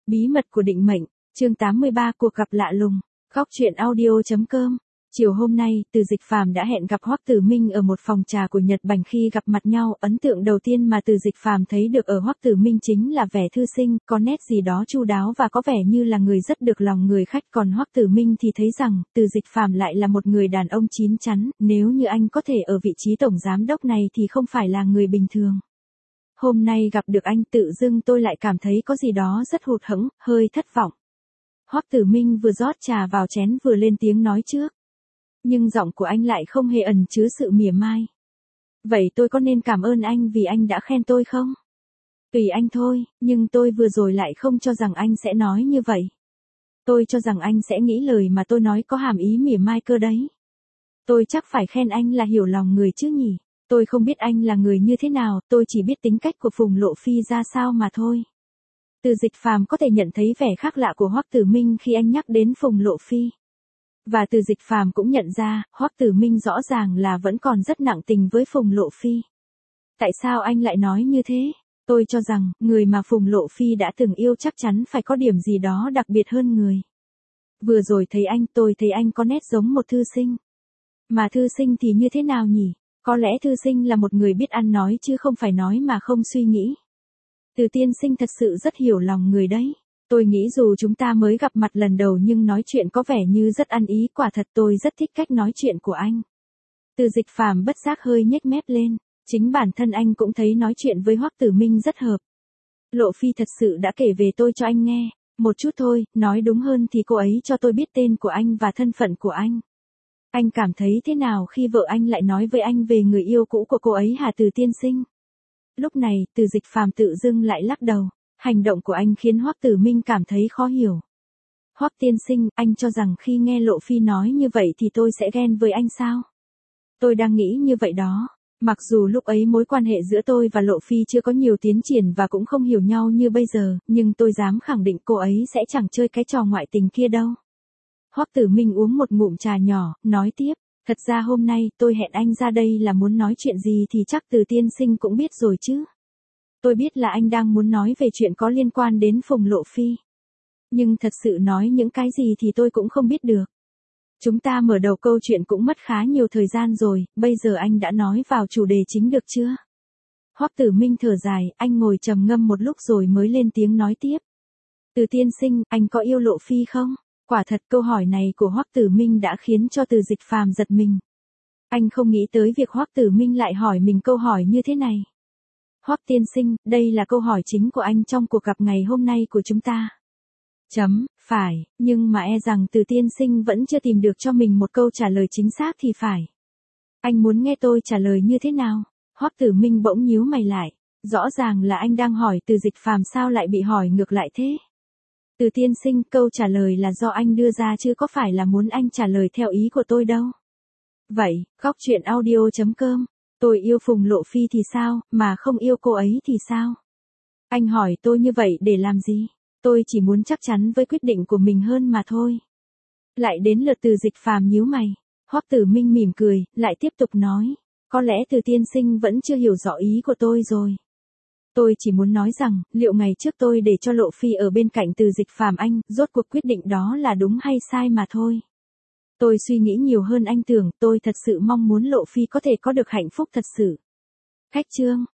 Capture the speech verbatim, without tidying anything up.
Bí mật của định mệnh, chương tám mươi ba cuộc gặp lạ lùng, góc truyện audio.com. Chiều hôm nay, Từ Dịch Phàm đã hẹn gặp Hoắc Tử Minh ở một phòng trà của Nhật Bành. Khi gặp mặt nhau, ấn tượng đầu tiên mà Từ Dịch Phàm thấy được ở Hoắc Tử Minh chính là vẻ thư sinh, có nét gì đó chu đáo và có vẻ như là người rất được lòng người khách. Còn Hoắc Tử Minh thì thấy rằng, Từ Dịch Phàm lại là một người đàn ông chín chắn, nếu như anh có thể ở vị trí tổng giám đốc này thì không phải là người bình thường. Hôm nay gặp được anh, tự dưng tôi lại cảm thấy có gì đó rất hụt hẫng, hơi thất vọng. Hoắc Tử Minh vừa rót trà vào chén vừa lên tiếng nói trước. Nhưng giọng của anh lại không hề ẩn chứa sự mỉa mai. Vậy tôi có nên cảm ơn anh vì anh đã khen tôi không? Tùy anh thôi, nhưng tôi vừa rồi lại không cho rằng anh sẽ nói như vậy. Tôi cho rằng anh sẽ nghĩ lời mà tôi nói có hàm ý mỉa mai cơ đấy. Tôi chắc phải khen anh là hiểu lòng người chứ nhỉ? Tôi không biết anh là người như thế nào, tôi chỉ biết tính cách của Phùng Lộ Phi ra sao mà thôi. Từ Dịch Phàm có thể nhận thấy vẻ khác lạ của Hoắc Tử Minh khi anh nhắc đến Phùng Lộ Phi. Và Từ Dịch Phàm cũng nhận ra, Hoắc Tử Minh rõ ràng là vẫn còn rất nặng tình với Phùng Lộ Phi. Tại sao anh lại nói như thế? Tôi cho rằng, người mà Phùng Lộ Phi đã từng yêu chắc chắn phải có điểm gì đó đặc biệt hơn người. Vừa rồi thấy anh, tôi thấy anh có nét giống một thư sinh. Mà thư sinh thì như thế nào nhỉ? Có lẽ thư sinh là một người biết ăn nói chứ không phải nói mà không suy nghĩ. Từ tiên sinh thật sự rất hiểu lòng người đấy. Tôi nghĩ dù chúng ta mới gặp mặt lần đầu nhưng nói chuyện có vẻ như rất ăn ý, quả thật tôi rất thích cách nói chuyện của anh. Từ Dịch Phàm bất giác hơi nhếch mép lên, chính bản thân anh cũng thấy nói chuyện với Hoắc Tử Minh rất hợp. Lộ Phi thật sự đã kể về tôi cho anh nghe, một chút thôi, nói đúng hơn thì cô ấy cho tôi biết tên của anh và thân phận của anh. Anh cảm thấy thế nào khi vợ anh lại nói với anh về người yêu cũ của cô ấy hả Từ tiên sinh? Lúc này, Từ Dịch Phàm tự dưng lại lắc đầu. Hành động của anh khiến Hoắc Tử Minh cảm thấy khó hiểu. Hoắc tiên sinh, anh cho rằng khi nghe Lộ Phi nói như vậy thì tôi sẽ ghen với anh sao? Tôi đang nghĩ như vậy đó. Mặc dù lúc ấy mối quan hệ giữa tôi và Lộ Phi chưa có nhiều tiến triển và cũng không hiểu nhau như bây giờ, nhưng tôi dám khẳng định cô ấy sẽ chẳng chơi cái trò ngoại tình kia đâu. Hoắc Tử Minh uống một ngụm trà nhỏ, nói tiếp, thật ra hôm nay tôi hẹn anh ra đây là muốn nói chuyện gì thì chắc Từ tiên sinh cũng biết rồi chứ. Tôi biết là anh đang muốn nói về chuyện có liên quan đến Phùng Lộ Phi. Nhưng thật sự nói những cái gì thì tôi cũng không biết được. Chúng ta mở đầu câu chuyện cũng mất khá nhiều thời gian rồi, bây giờ anh đã nói vào chủ đề chính được chưa? Hoắc Tử Minh thở dài, anh ngồi trầm ngâm một lúc rồi mới lên tiếng nói tiếp. Từ tiên sinh, anh có yêu Lộ Phi không? Quả thật câu hỏi này của Hoắc Tử Minh đã khiến cho Từ Dịch Phàm giật mình. Anh không nghĩ tới việc Hoắc Tử Minh lại hỏi mình câu hỏi như thế này. Hoắc tiên sinh, đây là câu hỏi chính của anh trong cuộc gặp ngày hôm nay của chúng ta. Chấm, phải, nhưng mà e rằng Từ tiên sinh vẫn chưa tìm được cho mình một câu trả lời chính xác thì phải. Anh muốn nghe tôi trả lời như thế nào? Hoắc Tử Minh bỗng nhíu mày lại. Rõ ràng là anh đang hỏi Từ Dịch Phàm sao lại bị hỏi ngược lại thế? Từ tiên sinh, câu trả lời là do anh đưa ra chứ có phải là muốn anh trả lời theo ý của tôi đâu. Vậy, góc truyện audio.com. Tôi yêu Phùng Lộ Phi thì sao, mà không yêu cô ấy thì sao? Anh hỏi tôi như vậy để làm gì? Tôi chỉ muốn chắc chắn với quyết định của mình hơn mà thôi. Lại đến lượt Từ Dịch Phàm nhíu mày. Hoắc Tử Minh mỉm cười, lại tiếp tục nói. Có lẽ Từ tiên sinh vẫn chưa hiểu rõ ý của tôi rồi. Tôi chỉ muốn nói rằng, liệu ngày trước tôi để cho Lộ Phi ở bên cạnh Từ Dịch Phàm anh, rốt cuộc quyết định đó là đúng hay sai mà thôi. Tôi suy nghĩ nhiều hơn anh tưởng, tôi thật sự mong muốn Lộ Phi có thể có được hạnh phúc thật sự. Khách chương.